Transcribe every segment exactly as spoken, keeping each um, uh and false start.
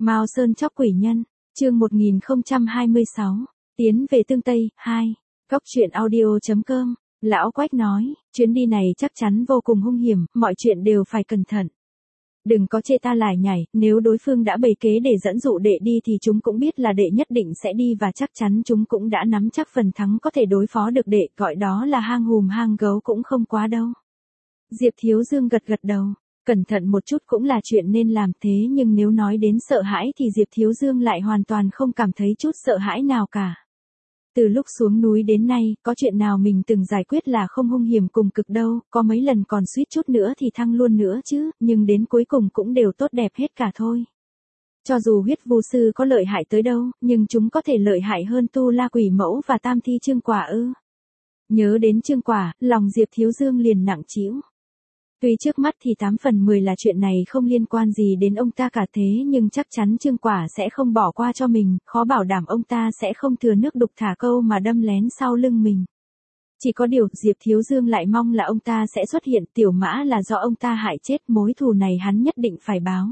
Mao Sơn chóc quỷ nhân, chương một nghìn không trăm hai mươi sáu, tiến về Tương Tây, hai, Cóc truyện audio chấm com, Lão Quách nói, chuyến đi này chắc chắn vô cùng hung hiểm, mọi chuyện đều phải cẩn thận. Đừng có chê ta lải nhải, nếu đối phương đã bày kế để dẫn dụ đệ đi thì chúng cũng biết là đệ nhất định sẽ đi và chắc chắn chúng cũng đã nắm chắc phần thắng có thể đối phó được đệ, gọi đó là hang hùm hang gấu cũng không quá đâu. Diệp Thiếu Dương gật gật đầu. Cẩn thận một chút cũng là chuyện nên làm, thế nhưng nếu nói đến sợ hãi thì Diệp Thiếu Dương lại hoàn toàn không cảm thấy chút sợ hãi nào cả. Từ lúc xuống núi đến nay, có chuyện nào mình từng giải quyết là không hung hiểm cùng cực đâu, có mấy lần còn suýt chút nữa thì thăng luôn nữa chứ, nhưng đến cuối cùng cũng đều tốt đẹp hết cả thôi. Cho dù huyết vu sư có lợi hại tới đâu, nhưng chúng có thể lợi hại hơn Tu La Quỷ Mẫu và Tam Thi Trương Quả ư. Nhớ đến Trương Quả, lòng Diệp Thiếu Dương liền nặng trĩu. Tuy trước mắt thì tám phần mười là chuyện này không liên quan gì đến ông ta cả thế nhưng chắc chắn Trương Quả sẽ không bỏ qua cho mình, khó bảo đảm ông ta sẽ không thừa nước đục thả câu mà đâm lén sau lưng mình. Chỉ có điều, Diệp Thiếu Dương lại mong là ông ta sẽ xuất hiện, Tiểu Mã là do ông ta hại chết, mối thù này hắn nhất định phải báo.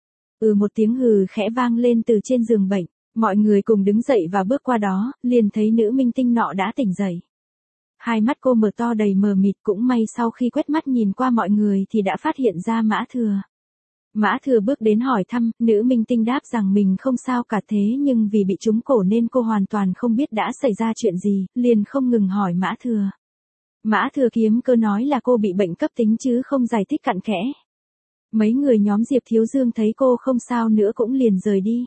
Ừ, một tiếng hừ khẽ vang lên từ trên giường bệnh, mọi người cùng đứng dậy và bước qua đó, liền thấy nữ minh tinh nọ đã tỉnh dậy. Hai mắt cô mở to đầy mờ mịt, cũng may sau khi quét mắt nhìn qua mọi người thì đã phát hiện ra Mã Thừa. Mã Thừa bước đến hỏi thăm, nữ minh tinh đáp rằng mình không sao cả thế nhưng vì bị trúng cổ nên cô hoàn toàn không biết đã xảy ra chuyện gì, liền không ngừng hỏi Mã Thừa. Mã Thừa kiếm cơ nói là cô bị bệnh cấp tính chứ không giải thích cặn kẽ. Mấy người nhóm Diệp Thiếu Dương thấy cô không sao nữa cũng liền rời đi.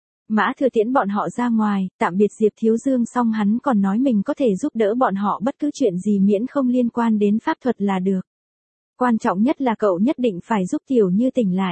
Mã Thừa tiễn bọn họ ra ngoài, tạm biệt Diệp Thiếu Dương xong hắn còn nói mình có thể giúp đỡ bọn họ bất cứ chuyện gì miễn không liên quan đến pháp thuật là được. Quan trọng nhất là cậu nhất định phải giúp Tiểu Như tỉnh lại.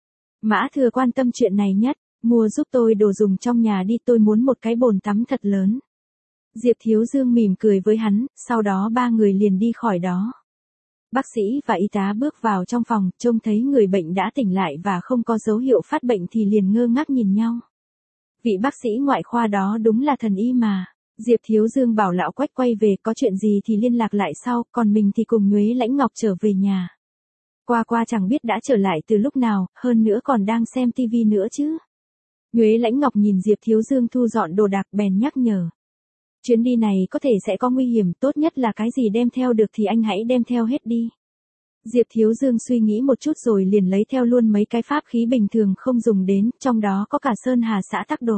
Mã Thừa quan tâm chuyện này nhất, mua giúp tôi đồ dùng trong nhà đi, tôi muốn một cái bồn tắm thật lớn. Diệp Thiếu Dương mỉm cười với hắn, sau đó ba người liền đi khỏi đó. Bác sĩ và y tá bước vào trong phòng, trông thấy người bệnh đã tỉnh lại và không có dấu hiệu phát bệnh thì liền ngơ ngác nhìn nhau. Vị bác sĩ ngoại khoa đó đúng là thần y mà. Diệp Thiếu Dương bảo Lão Quách quay về, có chuyện gì thì liên lạc lại sau, còn mình thì cùng Nhuế Lãnh Ngọc trở về nhà. Qua qua chẳng biết đã trở lại từ lúc nào, hơn nữa còn đang xem tivi nữa chứ. Nhuế Lãnh Ngọc nhìn Diệp Thiếu Dương thu dọn đồ đạc bèn nhắc nhở. Chuyến đi này có thể sẽ có nguy hiểm, tốt nhất là cái gì đem theo được thì anh hãy đem theo hết đi. Diệp Thiếu Dương suy nghĩ một chút rồi liền lấy theo luôn mấy cái pháp khí bình thường không dùng đến, trong đó có cả Sơn Hà Xã Tắc Đồ.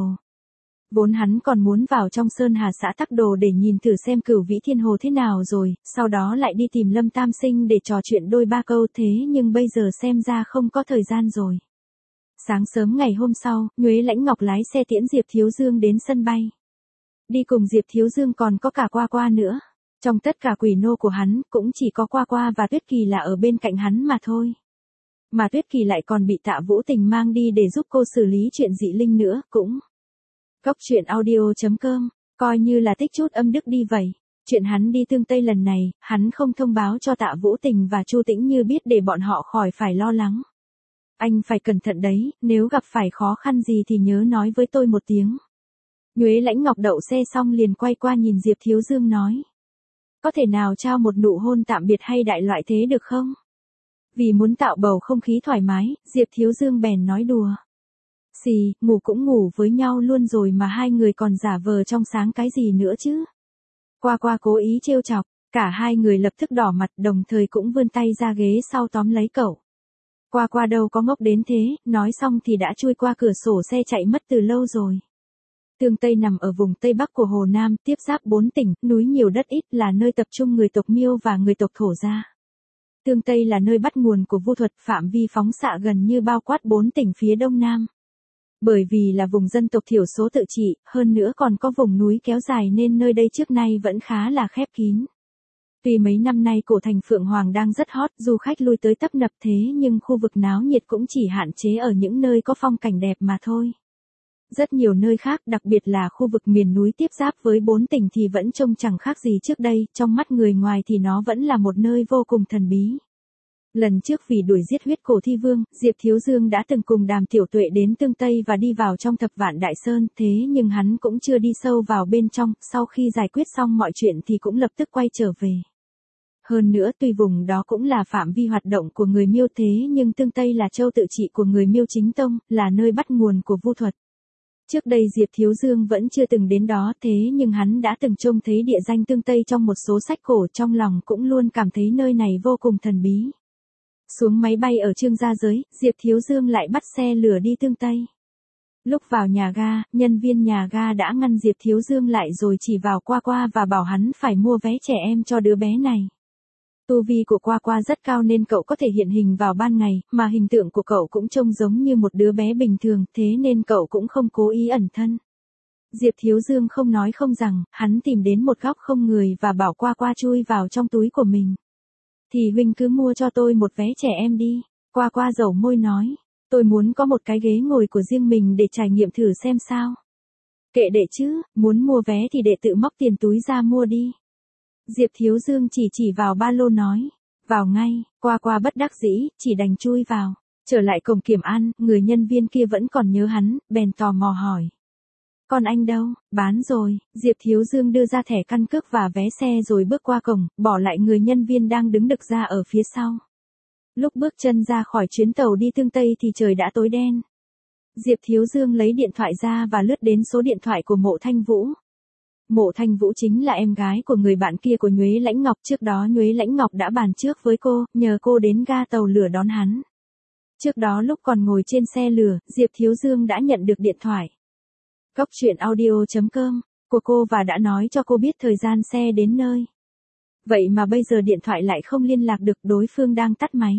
Vốn hắn còn muốn vào trong Sơn Hà Xã Tắc Đồ để nhìn thử xem Cửu Vĩ Thiên Hồ thế nào rồi, sau đó lại đi tìm Lâm Tam Sinh để trò chuyện đôi ba câu, thế nhưng bây giờ xem ra không có thời gian rồi. Sáng sớm ngày hôm sau, Nhuế Lãnh Ngọc lái xe tiễn Diệp Thiếu Dương đến sân bay. Đi cùng Diệp Thiếu Dương còn có cả Qua Qua nữa. Trong tất cả quỷ nô của hắn, cũng chỉ có Qua Qua và Tuyết Kỳ là ở bên cạnh hắn mà thôi. Mà Tuyết Kỳ lại còn bị Tạ Vũ Tình mang đi để giúp cô xử lý chuyện dị linh nữa, cũng. Cóc truyện audio chấm com, coi như là tích chút âm đức đi vậy. Chuyện hắn đi Tương Tây lần này, hắn không thông báo cho Tạ Vũ Tình và Chu Tĩnh Như biết để bọn họ khỏi phải lo lắng. Anh phải cẩn thận đấy, nếu gặp phải khó khăn gì thì nhớ nói với tôi một tiếng. Nhuế Lãnh Ngọc đậu xe xong liền quay qua nhìn Diệp Thiếu Dương nói. Có thể nào trao một nụ hôn tạm biệt hay đại loại thế được không? Vì muốn tạo bầu không khí thoải mái, Diệp Thiếu Dương bèn nói đùa. Xì, ngủ cũng ngủ với nhau luôn rồi mà hai người còn giả vờ trong sáng cái gì nữa chứ? Qua Qua cố ý trêu chọc, cả hai người lập tức đỏ mặt đồng thời cũng vươn tay ra ghế sau tóm lấy cậu. Qua Qua đâu có ngốc đến thế, nói xong thì đã chui qua cửa sổ xe chạy mất từ lâu rồi. Tương Tây nằm ở vùng Tây Bắc của Hồ Nam, tiếp giáp bốn tỉnh, núi nhiều đất ít, là nơi tập trung người tộc Miêu và người tộc Thổ gia. Tương Tây là nơi bắt nguồn của vu thuật, phạm vi phóng xạ gần như bao quát bốn tỉnh phía Đông Nam. Bởi vì là vùng dân tộc thiểu số tự trị, hơn nữa còn có vùng núi kéo dài nên nơi đây trước nay vẫn khá là khép kín. Tuy mấy năm nay cổ thành Phượng Hoàng đang rất hot, du khách lui tới tấp nập thế nhưng khu vực náo nhiệt cũng chỉ hạn chế ở những nơi có phong cảnh đẹp mà thôi. Rất nhiều nơi khác, đặc biệt là khu vực miền núi tiếp giáp với bốn tỉnh thì vẫn trông chẳng khác gì trước đây, trong mắt người ngoài thì nó vẫn là một nơi vô cùng thần bí. Lần trước vì đuổi giết huyết cổ thi vương, Diệp Thiếu Dương đã từng cùng Đàm Tiểu Tuệ đến Tương Tây và đi vào trong Thập Vạn Đại Sơn, thế nhưng hắn cũng chưa đi sâu vào bên trong, sau khi giải quyết xong mọi chuyện thì cũng lập tức quay trở về. Hơn nữa tuy vùng đó cũng là phạm vi hoạt động của người Miêu thế nhưng Tương Tây là châu tự trị của người Miêu chính tông, là nơi bắt nguồn của vu thuật. Trước đây Diệp Thiếu Dương vẫn chưa từng đến đó thế nhưng hắn đã từng trông thấy địa danh Tương Tây trong một số sách cổ, trong lòng cũng luôn cảm thấy nơi này vô cùng thần bí. Xuống máy bay ở Trương Gia Giới, Diệp Thiếu Dương lại bắt xe lửa đi Tương Tây. Lúc vào nhà ga, nhân viên nhà ga đã ngăn Diệp Thiếu Dương lại rồi chỉ vào Qua Qua và bảo hắn phải mua vé trẻ em cho đứa bé này. Tu vi của Qua Qua rất cao nên cậu có thể hiện hình vào ban ngày, mà hình tượng của cậu cũng trông giống như một đứa bé bình thường, thế nên cậu cũng không cố ý ẩn thân. Diệp Thiếu Dương không nói không rằng, hắn tìm đến một góc không người và bảo Qua Qua chui vào trong túi của mình. Thì huynh cứ mua cho tôi một vé trẻ em đi. Qua Qua dầu môi nói, tôi muốn có một cái ghế ngồi của riêng mình để trải nghiệm thử xem sao. Kệ đệ chứ, muốn mua vé thì đệ tự móc tiền túi ra mua đi. Diệp Thiếu Dương chỉ chỉ vào ba lô nói, vào ngay. Qua Qua bất đắc dĩ, chỉ đành chui vào. Trở lại cổng kiểm an, người nhân viên kia vẫn còn nhớ hắn, bèn tò mò hỏi. Còn anh đâu? Bán rồi. Diệp Thiếu Dương đưa ra thẻ căn cước và vé xe rồi bước qua cổng, bỏ lại người nhân viên đang đứng đực ra ở phía sau. Lúc bước chân ra khỏi chuyến tàu đi Tương Tây thì trời đã tối đen. Diệp Thiếu Dương lấy điện thoại ra và lướt đến số điện thoại của Mộ Thanh Vũ. Mộ Thanh Vũ chính là em gái của người bạn kia của Nhuế Lãnh Ngọc, trước đó Nhuế Lãnh Ngọc đã bàn trước với cô, nhờ cô đến ga tàu lửa đón hắn. Trước đó lúc còn ngồi trên xe lửa, Diệp Thiếu Dương đã nhận được điện thoại. Góc truyện audio chấm com của cô và đã nói cho cô biết thời gian xe đến nơi. Vậy mà bây giờ điện thoại lại không liên lạc được, đối phương đang tắt máy.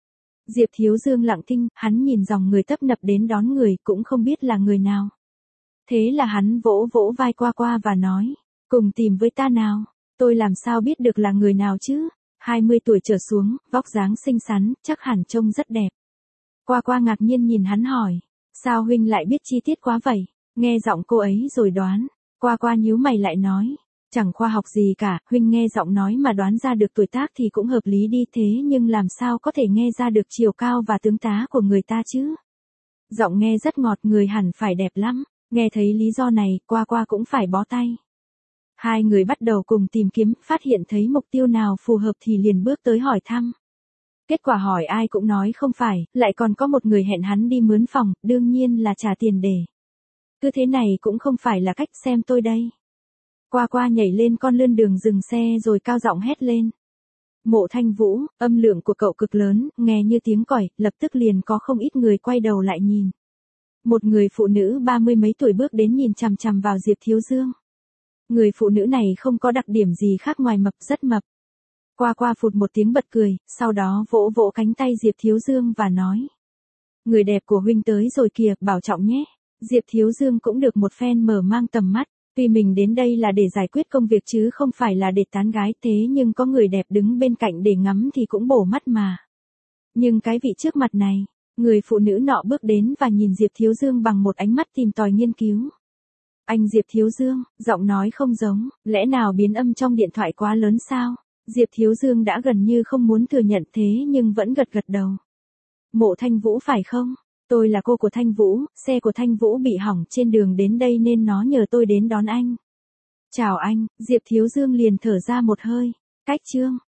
Diệp Thiếu Dương lặng thinh, hắn nhìn dòng người tấp nập đến đón người, cũng không biết là người nào. Thế là hắn vỗ vỗ vai Qua Qua và nói, cùng tìm với ta nào, tôi làm sao biết được là người nào chứ, hai mươi tuổi trở xuống, vóc dáng xinh xắn, chắc hẳn trông rất đẹp. Qua Qua ngạc nhiên nhìn hắn hỏi, sao huynh lại biết chi tiết quá vậy, nghe giọng cô ấy rồi đoán. Qua Qua nhíu mày lại nói, chẳng khoa học gì cả, huynh nghe giọng nói mà đoán ra được tuổi tác thì cũng hợp lý đi, thế nhưng làm sao có thể nghe ra được chiều cao và tướng tá của người ta chứ. Giọng nghe rất ngọt, người hẳn phải đẹp lắm. Nghe thấy lý do này, Qua Qua cũng phải bó tay. Hai người bắt đầu cùng tìm kiếm, phát hiện thấy mục tiêu nào phù hợp thì liền bước tới hỏi thăm. Kết quả hỏi ai cũng nói không phải, lại còn có một người hẹn hắn đi mướn phòng, đương nhiên là trả tiền để. Cứ thế này cũng không phải là cách, xem tôi đây. Qua Qua nhảy lên con lươn đường dừng xe rồi cao giọng hét lên. Mộ Thanh Vũ, âm lượng của cậu cực lớn, nghe như tiếng còi, lập tức liền có không ít người quay đầu lại nhìn. Một người phụ nữ ba mươi mấy tuổi bước đến nhìn chằm chằm vào Diệp Thiếu Dương. Người phụ nữ này không có đặc điểm gì khác ngoài mập, rất mập. Qua Qua phụt một tiếng bật cười, sau đó vỗ vỗ cánh tay Diệp Thiếu Dương và nói. Người đẹp của huynh tới rồi kìa, bảo trọng nhé. Diệp Thiếu Dương cũng được một phen mở mang tầm mắt, tuy mình đến đây là để giải quyết công việc chứ không phải là để tán gái, thế nhưng có người đẹp đứng bên cạnh để ngắm thì cũng bổ mắt mà. Nhưng cái vị trước mặt này, người phụ nữ nọ bước đến và nhìn Diệp Thiếu Dương bằng một ánh mắt tìm tòi nghiên cứu. Anh Diệp Thiếu Dương, giọng nói không giống, lẽ nào biến âm trong điện thoại quá lớn sao? Diệp Thiếu Dương đã gần như không muốn thừa nhận thế nhưng vẫn gật gật đầu. Mộ Thanh Vũ phải không? Tôi là cô của Thanh Vũ, xe của Thanh Vũ bị hỏng trên đường đến đây nên nó nhờ tôi đến đón anh. Chào anh, Diệp Thiếu Dương liền thở ra một hơi. Cách chương.